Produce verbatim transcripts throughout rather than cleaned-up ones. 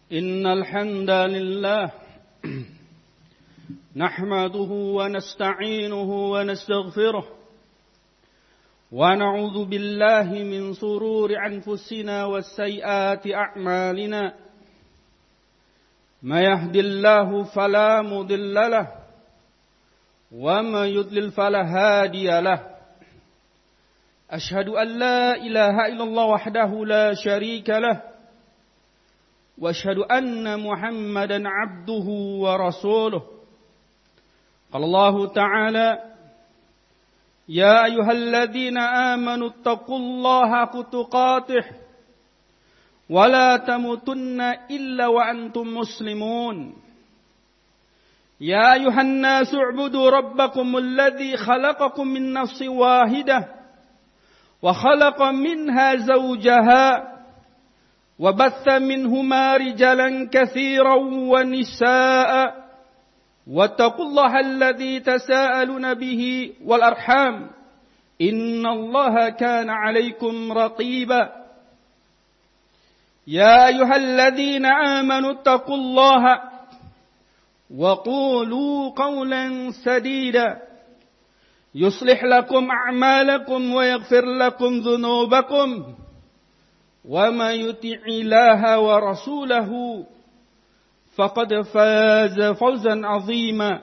إن الحمد لله نحمده ونستعينه ونستغفره ونعوذ بالله من شرور أنفسنا وسيئات أعمالنا ما يهد الله فلا مضل له وما يضلل فلا هادي له أشهد أن لا إله إلا الله وحده لا شريك له وأشهد أن محمدا عبده ورسوله قال الله تعالى يا أيها الذين آمنوا اتقوا الله حق تقاته ولا تموتن إلا وأنتم مسلمون يا أيها الناس اعبدوا ربكم الذي خلقكم من نفس واحدة وخلق منها زوجها وبث منهما رجالا كثيرا ونساء واتقوا الله الذي تساءلون به والأرحام إن الله كان عليكم رقيبا يا أيها الذين آمنوا اتقوا الله وقولوا قولا سديدا يصلح لكم أعمالكم ويغفر لكم ذنوبكم وما يطع الله ورسوله فقد فاز فوزا عظيما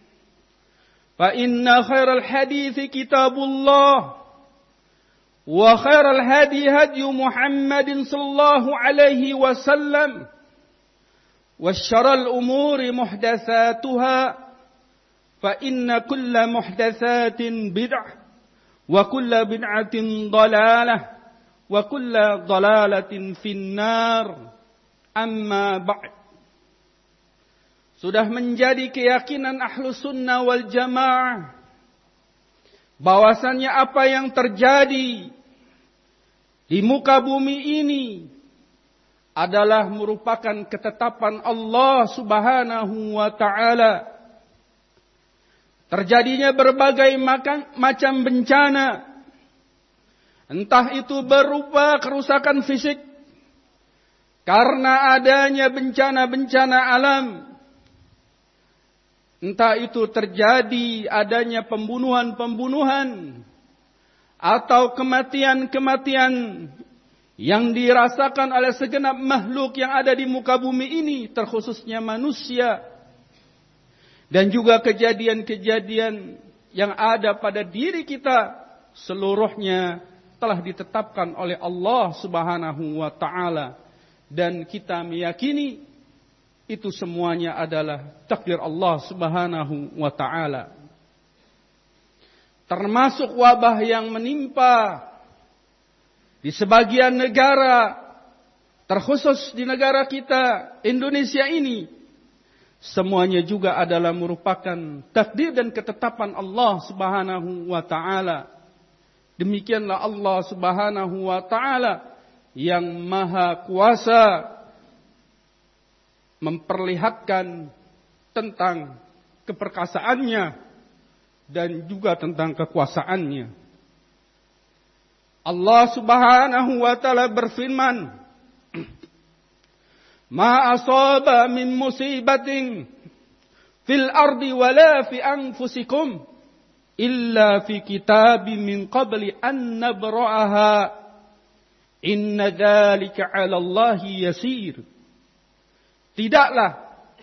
فإن خير الحديث كتاب الله وخير الهدي هدي محمد صلى الله عليه وسلم وشر الأمور محدثاتها فإن كل محدثات بدعة وكل بدعة ضلالة وكل ضلالة في النار أما بعد. Sudah menjadi keyakinan Ahlus Sunnah wal Jamaah bahwasannya apa yang terjadi di muka bumi ini adalah merupakan ketetapan Allah Subhanahu wa taala. Terjadinya berbagai macam bencana, entah itu berupa kerusakan fisik karena adanya bencana-bencana alam, entah itu terjadi adanya pembunuhan-pembunuhan atau kematian-kematian yang dirasakan oleh segenap makhluk yang ada di muka bumi ini, terkhususnya manusia, dan juga kejadian-kejadian yang ada pada diri kita, seluruhnya telah ditetapkan oleh Allah Subhanahu wa taala, dan kita meyakini itu semuanya adalah takdir Allah Subhanahu wa taala. Termasuk wabah yang menimpa di sebagian negara, terkhusus di negara kita Indonesia ini, semuanya juga adalah merupakan takdir dan ketetapan Allah Subhanahu wa taala. Demikianlah Allah Subhanahu wa taala yang maha kuasa memperlihatkan tentang keperkasaannya dan juga tentang kekuasaannya. Allah Subhanahu wa taala berfirman, "Ma asaba min musibatin fil ardi wala fi anfusikum illa fi kitabim min qabli an nabra'aha inna dzalika 'ala Allahi yasir." Tidaklah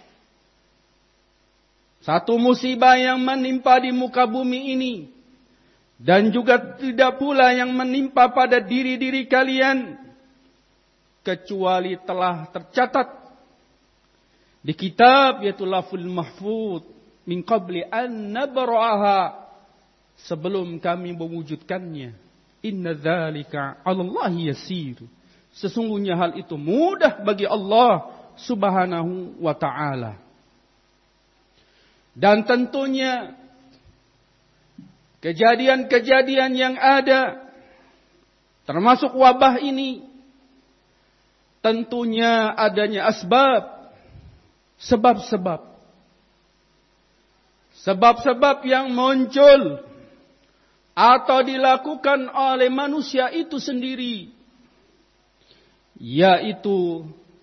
satu musibah yang menimpa di muka bumi ini, dan juga tidak pula yang menimpa pada diri-diri kalian, kecuali telah tercatat di kitab, yaitu Lauhul Mahfuz, min qabli an nabra'aha, sebelum kami mewujudkannya. Inna dzalika 'ala Allahi yasir. Sesungguhnya hal itu mudah bagi Allah Subhanahu wa ta'ala. Dan tentunya kejadian-kejadian yang ada, termasuk wabah ini, tentunya adanya asbab, sebab-sebab. Sebab-sebab yang muncul atau dilakukan oleh manusia itu sendiri, yaitu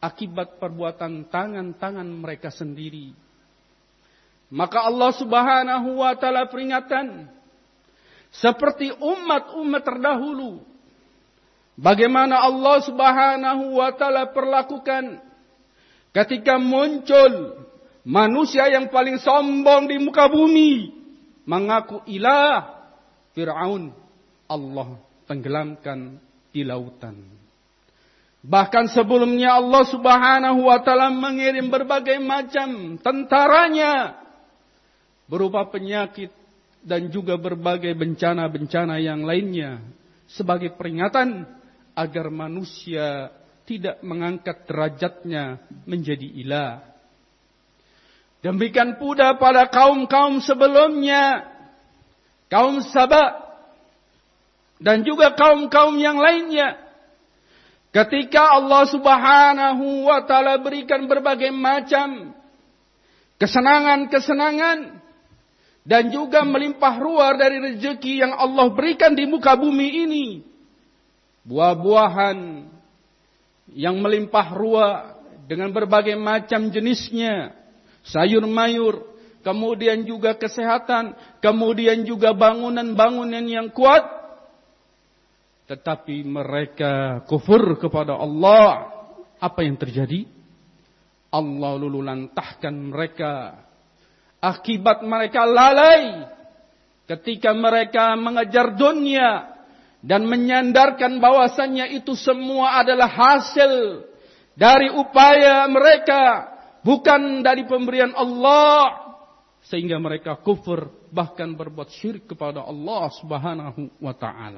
akibat perbuatan tangan-tangan mereka sendiri. Maka Allah Subhanahu wa taala peringatkan seperti umat-umat terdahulu, bagaimana Allah Subhanahu wa taala perlakukan ketika muncul manusia yang paling sombong di muka bumi, mengaku ilah, Fir'aun, Allah tenggelamkan di lautan. Bahkan sebelumnya Allah Subhanahu wa taala mengirim berbagai macam tentaranya berupa penyakit dan juga berbagai bencana-bencana yang lainnya sebagai peringatan agar manusia tidak mengangkat derajatnya menjadi ilah. Demikian pula pada kaum-kaum sebelumnya, kaum Saba dan juga kaum-kaum yang lainnya. Ketika Allah Subhanahu wa taala berikan berbagai macam kesenangan-kesenangan dan juga melimpah ruah dari rezeki yang Allah berikan di muka bumi ini, buah-buahan yang melimpah ruah dengan berbagai macam jenisnya, sayur mayur, kemudian juga kesehatan, kemudian juga bangunan-bangunan yang kuat, tetapi mereka kufur kepada Allah. Apa yang terjadi? Allah lulu lantahkan mereka. Akibat mereka lalai ketika mereka mengejar dunia dan menyandarkan bahwasannya itu semua adalah hasil dari upaya mereka, bukan dari pemberian Allah, sehingga mereka kufur bahkan berbuat syirik kepada Allah Subhanahu wa taala.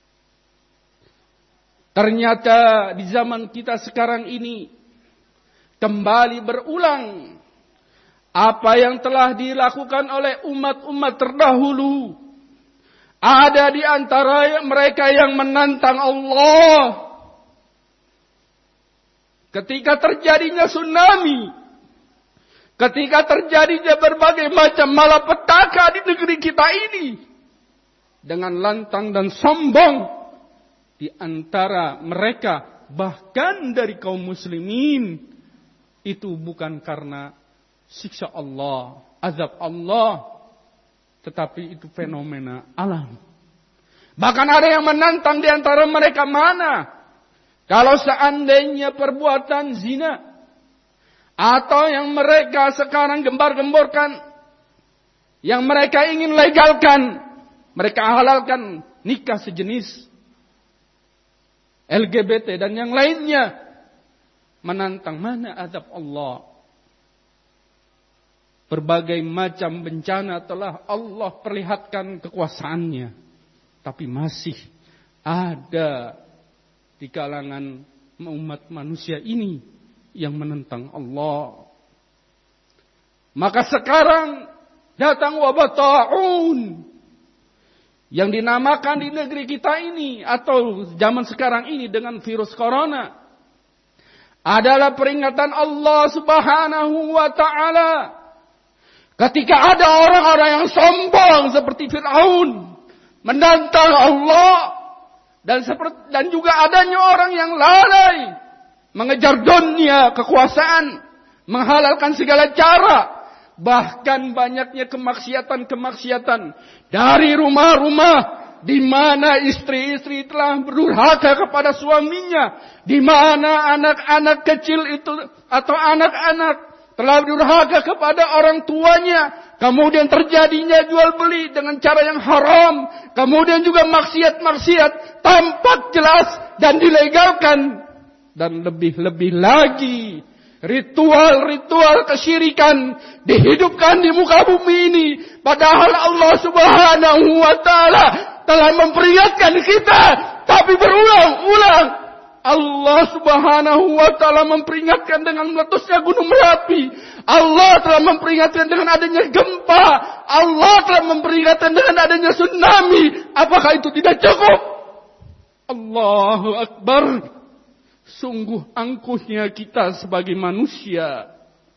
Ternyata di zaman kita sekarang ini kembali berulang apa yang telah dilakukan oleh umat-umat terdahulu. Ada di antara mereka yang menantang Allah. Ketika terjadinya tsunami, ketika terjadinya berbagai macam malapetaka di negeri kita ini, dengan lantang dan sombong di antara mereka, bahkan dari kaum muslimin, itu bukan karena siksa Allah, azab Allah, tetapi itu fenomena alam. Bahkan ada yang menantang di antara mereka, mana kalau seandainya perbuatan zina atau yang mereka sekarang gembar-gemborkan, yang mereka ingin legalkan, mereka halalkan nikah sejenis, L G B T dan yang lainnya, menantang mana azab Allah. Berbagai macam bencana telah Allah perlihatkan kekuasaannya, tapi masih ada di kalangan umat manusia ini yang menentang Allah. Maka sekarang datang wabah ta'un yang dinamakan di negeri kita ini atau zaman sekarang ini dengan virus corona, adalah peringatan Allah Subhanahu wa taala. Ketika ada orang-orang yang sombong seperti Fir'aun menantang Allah, dan seperti dan juga adanya orang yang lalai mengejar dunia, kekuasaan, menghalalkan segala cara, bahkan banyaknya kemaksiatan-kemaksiatan dari rumah-rumah di mana istri-istri telah berdurhaka kepada suaminya, di mana anak-anak kecil itu atau anak-anak telah durhaka kepada orang tuanya, kemudian terjadinya jual beli dengan cara yang haram, kemudian juga maksiat-maksiat tampak jelas dan dilegalkan, dan lebih-lebih lagi ritual-ritual kesyirikan dihidupkan di muka bumi ini, padahal Allah Subhanahu wa taala telah memperingatkan kita, tapi berulang-ulang Allah Subhanahu wa taala memperingatkan dengan meletusnya gunung Merapi. Allah telah memperingatkan dengan adanya gempa. Allah telah memperingatkan dengan adanya tsunami. Apakah itu tidak cukup? Allahu Akbar. Sungguh angkuhnya kita sebagai manusia.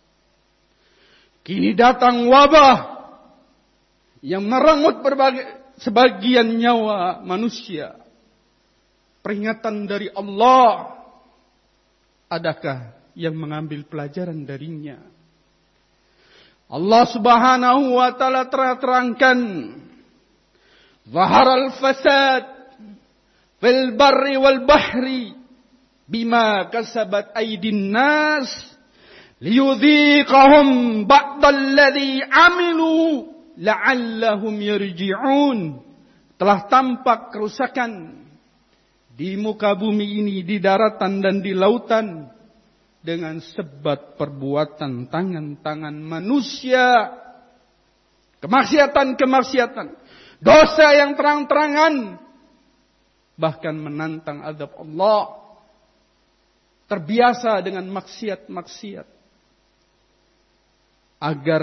Kini datang wabah yang merenggut berbagai sebagian nyawa manusia. Peringatan dari Allah. Adakah yang mengambil pelajaran darinya. Allah Subhanahu wa taala terangkan, "Zaharal fasad fil barri wal bahri bima kasabat aydin nas liyudhiqahum ba'dal ladzi 'amilu la'allahum yarji'un." Telah tampak kerusakan di muka bumi ini, di daratan dan di lautan, dengan sebab perbuatan tangan-tangan manusia. Kemaksiatan-kemaksiatan, dosa yang terang-terangan, bahkan menantang azab Allah. Terbiasa dengan maksiat-maksiat. Agar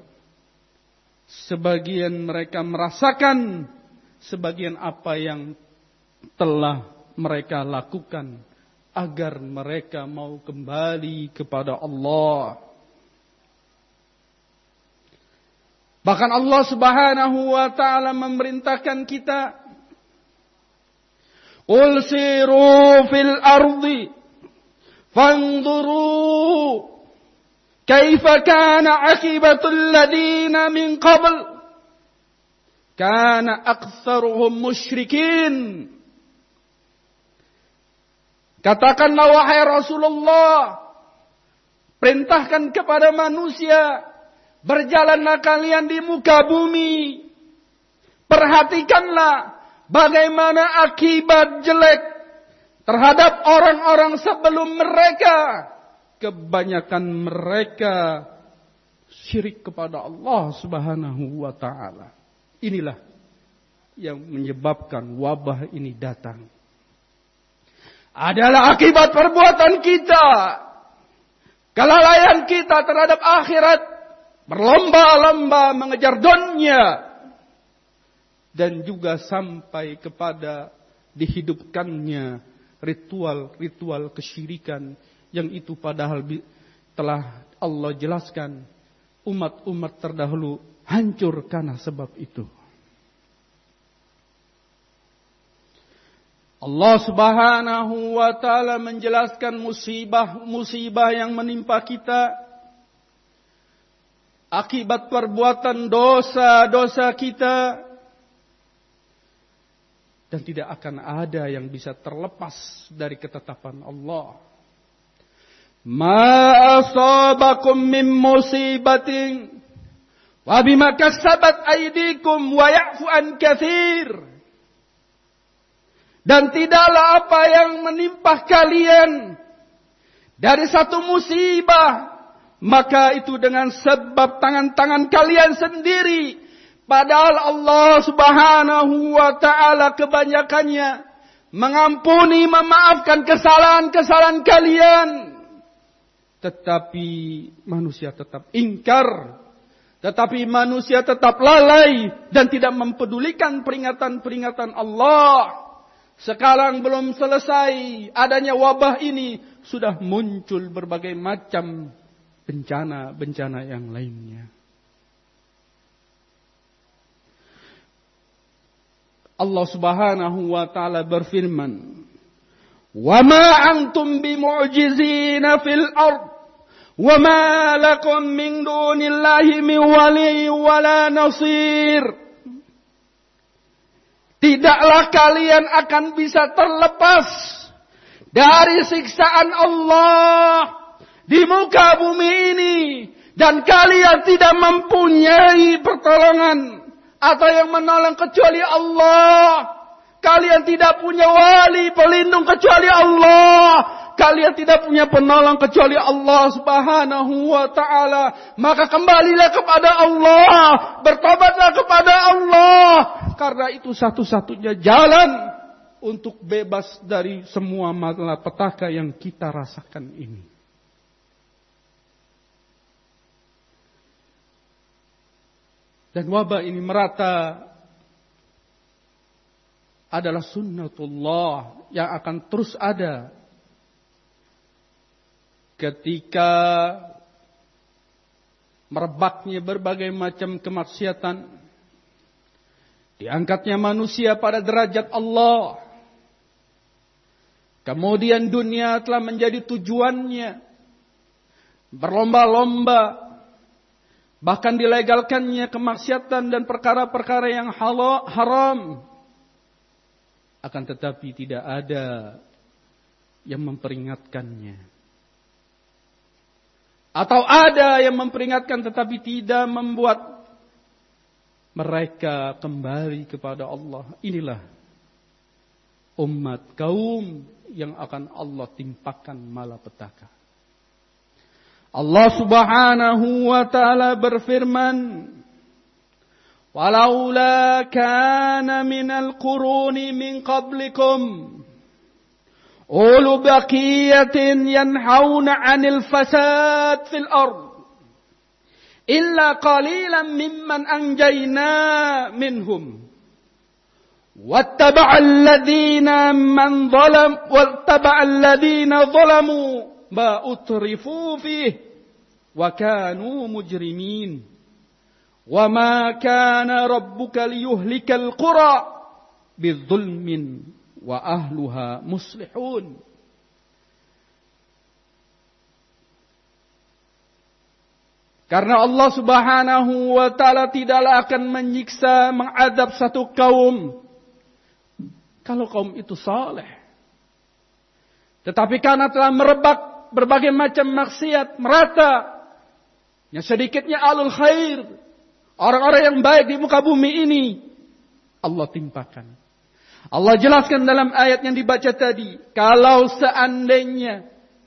sebagian mereka merasakan sebagian apa yang telah mereka lakukan, agar mereka mau kembali kepada Allah. Bahkan Allah Subhanahu wa taala memerintahkan kita, "Qul siru fil ardi fanzuru kaifa kana aqibatul ladina min qabl kana aktsaruhum musyrikin." Katakanlah wahai Rasulullah, perintahkan kepada manusia, berjalanlah kalian di muka bumi. Perhatikanlah bagaimana akibat jelek terhadap orang-orang sebelum mereka. Kebanyakan mereka syirik kepada Allah Subhanahu wa taala. Inilah yang menyebabkan wabah ini datang. Adalah akibat perbuatan kita, kelalaian kita terhadap akhirat, berlomba-lomba mengejar dunia, dan juga sampai kepada dihidupkannya ritual-ritual kesyirikan yang itu padahal telah Allah jelaskan umat-umat terdahulu hancur karena sebab itu. Allah Subhanahu wa taala menjelaskan musibah-musibah yang menimpa kita akibat perbuatan dosa-dosa kita, dan tidak akan ada yang bisa terlepas dari ketetapan Allah. Ma asabakum min musibatin wa bima kasabat aydikum wa ya'fu an katsir. Dan tidaklah apa yang menimpa kalian dari satu musibah, maka itu dengan sebab tangan-tangan kalian sendiri. Padahal Allah Subhanahu wa taala kebanyakannya mengampuni, memaafkan kesalahan-kesalahan kalian. Tetapi manusia tetap ingkar. Tetapi manusia tetap lalai dan tidak mempedulikan peringatan-peringatan Allah. Sekarang belum selesai adanya wabah ini, sudah muncul berbagai macam bencana-bencana yang lainnya. Allah Subhanahu wa taala berfirman, "Wa ma antum bimu'jizina fil ard, wa ma lakum min dunillahi min waliyyin wala nasir." Tidaklah kalian akan bisa terlepas dari siksaan Allah di muka bumi ini, dan kalian tidak mempunyai pertolongan atau yang menolong kecuali Allah. Kalian tidak punya wali pelindung kecuali Allah. Kalian tidak punya penolong kecuali Allah Subhanahu wa taala. Maka kembalilah kepada Allah, bertobatlah kepada Allah, karena itu satu-satunya jalan untuk bebas dari semua malapetaka yang kita rasakan ini. Dan wabah ini merata adalah sunnatullah yang akan terus ada ketika merebaknya berbagai macam kemaksiatan, diangkatnya manusia pada derajat Allah, kemudian dunia telah menjadi tujuannya, berlomba-lomba, bahkan dilegalkannya kemaksiatan dan perkara-perkara yang haram. Akan tetapi tidak ada yang memperingatkannya. Atau ada yang memperingatkan tetapi tidak membuat mereka kembali kepada Allah. Inilah umat kaum yang akan Allah timpakan malapetaka. Allah Subhanahu wa ta'ala berfirman, "Walaula kana minal quruni min qablikum ulu baqiyatin yanhauna 'anil fasad fil ard illa qalilan mimman anjayna minhum wattaba'a alladhina man zalam wattaba'a alladhina zalamu ma utrifu fihi wa kanu mujrimin wa ma kana rabbuka liyuhlikal qura bidzulmin wa ahluha muslihun." Karena Allah Subhanahu wa ta'ala tidaklah akan menyiksa, mengadab satu kaum kalau kaum itu saleh. Tetapi karena telah merebak berbagai macam maksiat merata, yang sedikitnya alul khair, orang-orang yang baik di muka bumi ini, Allah timpakan. Allah jelaskan dalam ayat yang dibaca tadi, kalau seandainya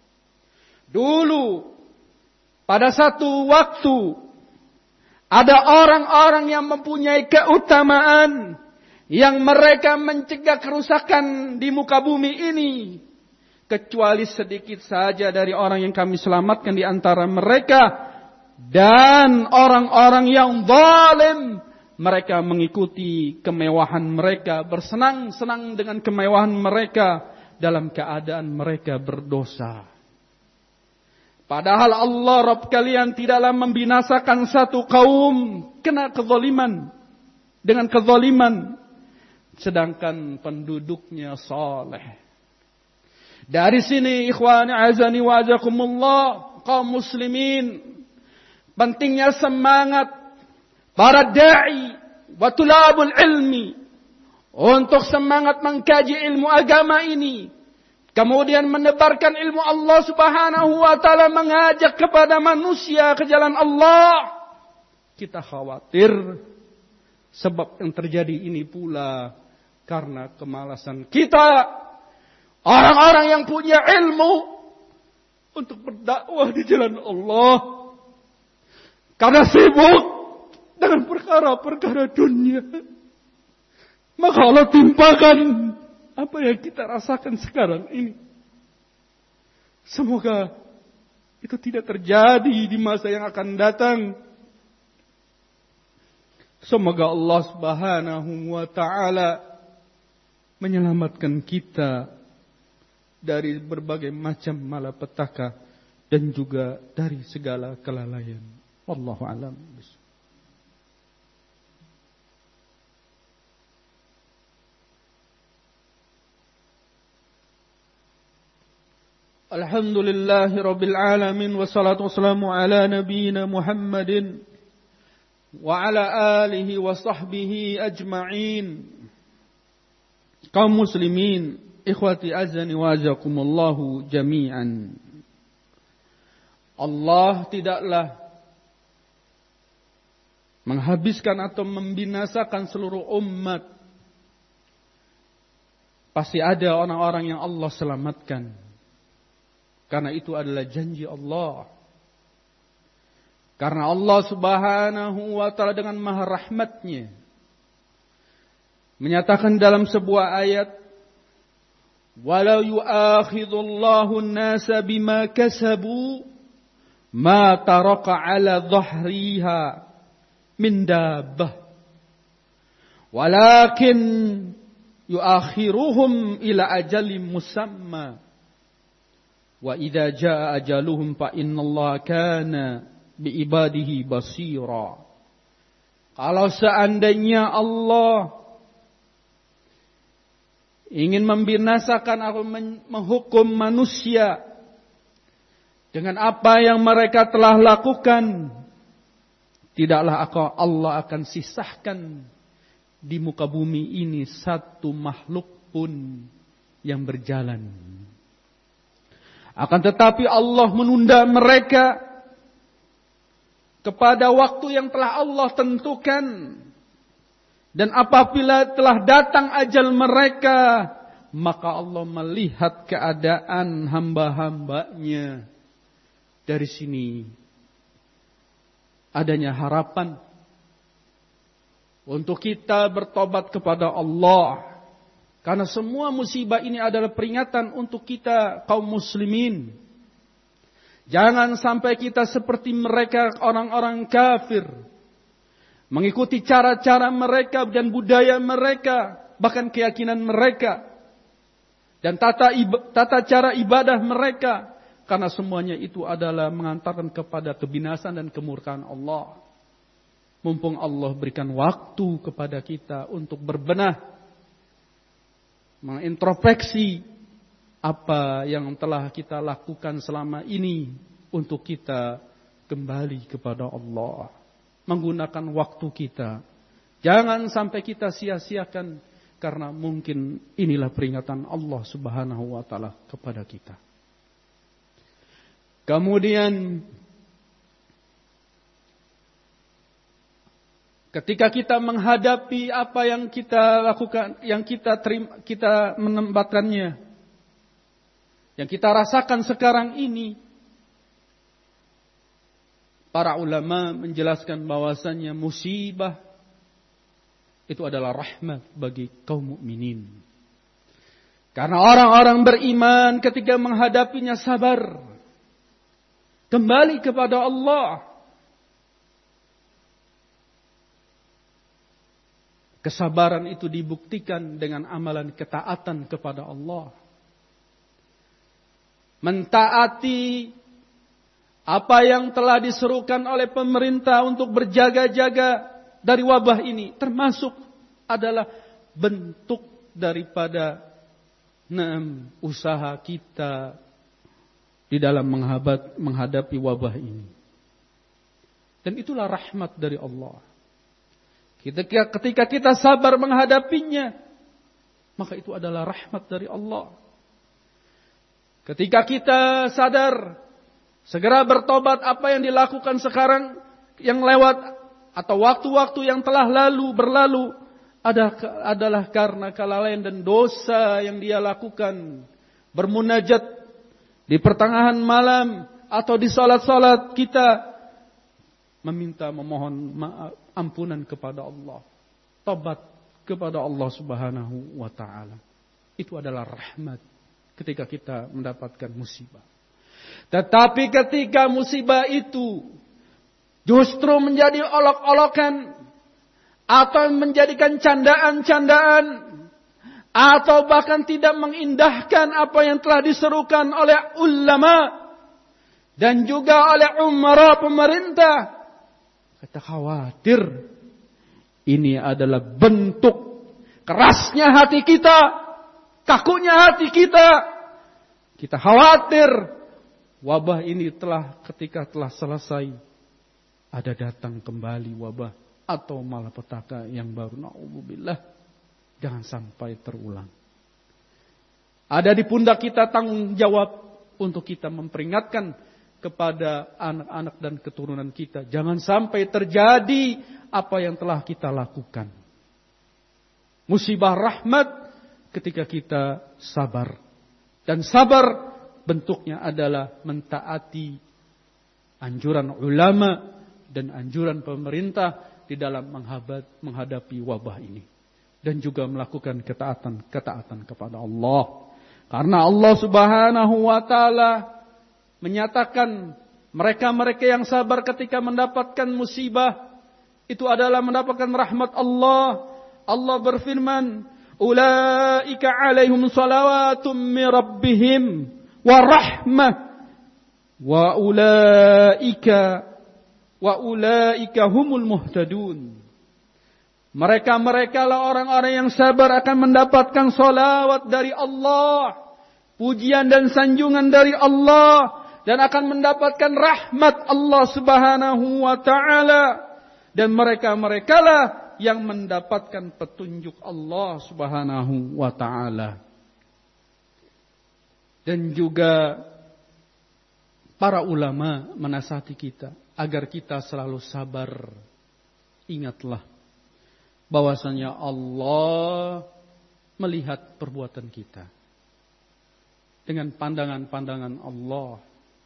dulu pada satu waktu ada orang-orang yang mempunyai keutamaan, yang mereka mencegah kerusakan di muka bumi ini, kecuali sedikit saja dari orang yang kami selamatkan di antara mereka, dan orang-orang yang zalim, mereka mengikuti kemewahan mereka, bersenang-senang dengan kemewahan mereka dalam keadaan mereka berdosa. Padahal Allah Rabb kalian tidaklah membinasakan satu kaum kena kezaliman dengan kezaliman, sedangkan penduduknya saleh. Dari sini ikhwani azani wa azakumullah, kaum muslimin, pentingnya semangat para da'i wa tulabul ilmi untuk semangat mengkaji ilmu agama ini, kemudian menebarkan ilmu Allah Subhanahu wa ta'ala, mengajak kepada manusia ke jalan Allah. Kita khawatir sebab yang terjadi ini pula karena kemalasan kita, orang-orang yang punya ilmu, untuk berdakwah di jalan Allah, karena sibuk dengan perkara-perkara dunia, maka Allah timpakan apa yang kita rasakan sekarang ini. Semoga itu tidak terjadi di masa yang akan datang. Semoga Allah Subhanahu wa ta'ala menyelamatkan kita dari berbagai macam malapetaka dan juga dari segala kelalaian. Wallahu a'lam. Alhamdulillahi Rabbil Alamin, wassalatu wassalamu ala nabiyyina Muhammadin wa ala alihi wa sahbihi ajma'in. Kaum muslimin, ikhwati azani wa azakumullahu jami'an. Allah tidaklah menghabiskan atau membinasakan seluruh umat. Pasti ada orang-orang yang Allah selamatkan. Karena itu adalah janji Allah. Karena Allah Subhanahu wa ta'ala dengan maha rahmatnya menyatakan dalam sebuah ayat, "Walau yu'akhidullahu an-nasa bima kasabu ma taraka 'ala dhahriha min dabbah walakin yu'akhiruhum ila ajalin musamma wa idza jaa ajaluhum fa innallaha kana biibadihi basira." Kalau seandainya Allah ingin membinasakan atau menghukum manusia dengan apa yang mereka telah lakukan, tidaklah Allah akan sisahkan di muka bumi ini satu makhluk pun yang berjalan. Akan tetapi Allah menunda mereka kepada waktu yang telah Allah tentukan. Dan apabila telah datang ajal mereka, maka Allah melihat keadaan hamba-hambanya. Dari sini adanya harapan untuk kita bertobat kepada Allah. Karena semua musibah ini adalah peringatan untuk kita kaum muslimin. Jangan sampai kita seperti mereka orang-orang kafir. Mengikuti cara-cara mereka dan budaya mereka. Bahkan keyakinan mereka. Dan tata, tata cara ibadah mereka. Karena semuanya itu adalah mengantarkan kepada kebinasan dan kemurkaan Allah. Mumpung Allah berikan waktu kepada kita untuk berbenah. Mengintrospeksi apa yang telah kita lakukan selama ini. Untuk kita kembali kepada Allah. Menggunakan waktu kita. Jangan sampai kita sia-siakan. Karena mungkin inilah peringatan Allah subhanahu wa ta'ala kepada kita. Kemudian ketika kita menghadapi apa yang kita lakukan, yang kita terima, kita menempatkannya, yang kita rasakan sekarang ini, para ulama menjelaskan bahwasannya musibah itu adalah rahmat bagi kaum mukminin. Karena orang-orang beriman ketika menghadapinya sabar. Kembali kepada Allah. Kesabaran itu dibuktikan dengan amalan ketaatan kepada Allah. Mentaati apa yang telah diserukan oleh pemerintah untuk berjaga-jaga dari wabah ini. Termasuk adalah bentuk daripada naam, usaha kita di dalam menghadapi wabah ini. Dan itulah rahmat dari Allah. Ketika, ketika kita sabar menghadapinya, maka itu adalah rahmat dari Allah. Ketika kita sadar, segera bertobat apa yang dilakukan sekarang, yang lewat, atau waktu-waktu yang telah lalu, berlalu, adalah karena kelalaian dan dosa yang dia lakukan. Bermunajat di pertengahan malam atau di salat-salat kita meminta memohon maaf, ampunan kepada Allah. Tobat kepada Allah subhanahu wa ta'ala. Itu adalah rahmat ketika kita mendapatkan musibah. Tetapi ketika musibah itu justru menjadi olok-olokan atau menjadikan candaan-candaan, atau bahkan tidak mengindahkan apa yang telah diserukan oleh ulama dan juga oleh umara pemerintah, kita khawatir ini adalah bentuk kerasnya hati kita, kakunya hati kita. Kita khawatir wabah ini telah ketika telah selesai ada datang kembali wabah atau malapetaka yang baru. Na'udzubillah. Jangan sampai terulang. Ada di pundak kita tanggung jawab untuk kita memperingatkan kepada anak-anak dan keturunan kita. Jangan sampai terjadi apa yang telah kita lakukan. Musibah rahmat ketika kita sabar. Dan sabar bentuknya adalah mentaati anjuran ulama dan anjuran pemerintah di dalam menghadapi wabah ini. Dan juga melakukan ketaatan-ketaatan kepada Allah. Karena Allah subhanahu wa ta'ala menyatakan mereka-mereka yang sabar ketika mendapatkan musibah, itu adalah mendapatkan rahmat Allah. Allah berfirman, Ulaika alaihim salawatum min rabbihim wa rahmah wa ulaika wa ulaika humul muhtadun. Mereka-mereka lah orang-orang yang sabar akan mendapatkan salawat dari Allah. Pujian dan sanjungan dari Allah. dan akan mendapatkan rahmat Allah Subhanahu wa taala, dan mereka-mereka lah yang mendapatkan petunjuk Allah Subhanahu wa taala. Dan juga para ulama menasihati kita agar kita selalu sabar. Ingatlah bahwasanya Allah melihat perbuatan kita dengan pandangan-pandangan Allah.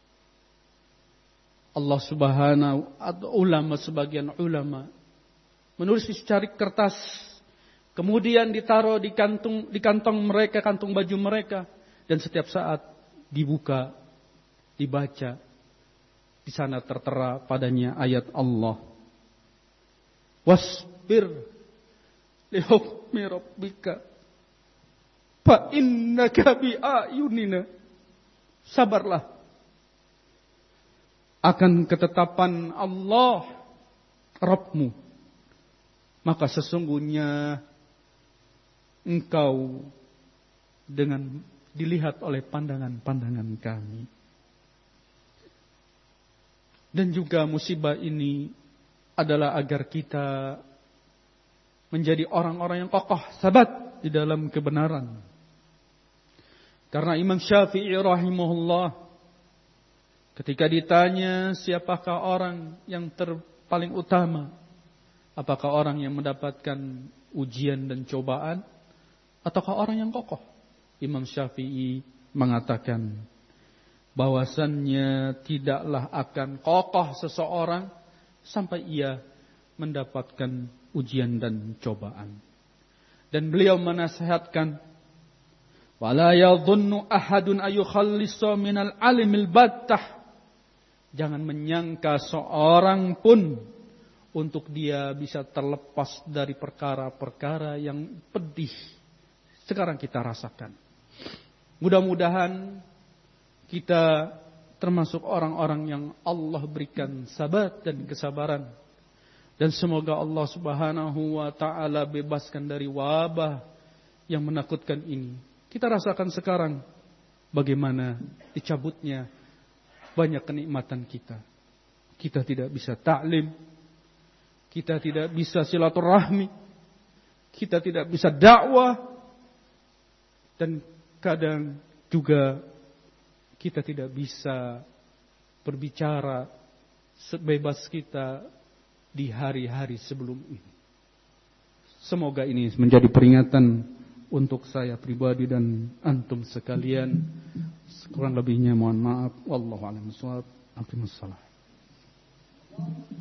Allah Subhanahu atau ulama, sebagian ulama menulis di secarik kertas, kemudian ditaruh di kantung di kantong mereka, kantung baju mereka, dan setiap saat dibuka, dibaca, di sana tertera padanya ayat Allah. Wasbir li hukmi rabbika fa innaka bi ayunina. Sabarlah akan ketetapan Allah Rabbmu, maka sesungguhnya engkau dengan dilihat oleh pandangan-pandangan kami. Dan juga musibah ini adalah agar kita menjadi orang-orang yang kokoh, sabat di dalam kebenaran. Karena Imam Syafi'i rahimahullah ketika ditanya siapakah orang yang terpaling utama, apakah orang yang mendapatkan ujian dan cobaan ataukah orang yang kokoh, Imam Syafi'i mengatakan bahwasannya tidaklah akan kokoh seseorang sampai ia mendapatkan ujian dan cobaan. Dan beliau menasihatkan, wala yadhunnu ahadun ayukhallisa minal alimil battah. Jangan menyangka seorang pun untuk dia bisa terlepas dari perkara-perkara yang pedih sekarang kita rasakan. Mudah-mudahan kita termasuk orang-orang yang Allah berikan sabat dan kesabaran. Dan semoga Allah Subhanahu wa ta'ala bebaskan dari wabah yang menakutkan ini. Kita rasakan sekarang bagaimana dicabutnya banyak kenikmatan kita. Kita tidak bisa ta'lim, kita tidak bisa silaturahmi, kita tidak bisa dakwah, dan kadang juga kita tidak bisa berbicara sebebas kita di hari-hari sebelum ini. Semoga ini menjadi peringatan untuk saya pribadi dan antum sekalian. Kurang lebihnya mohon maaf. Wallahu a'lam bishawab. Aqimussalah.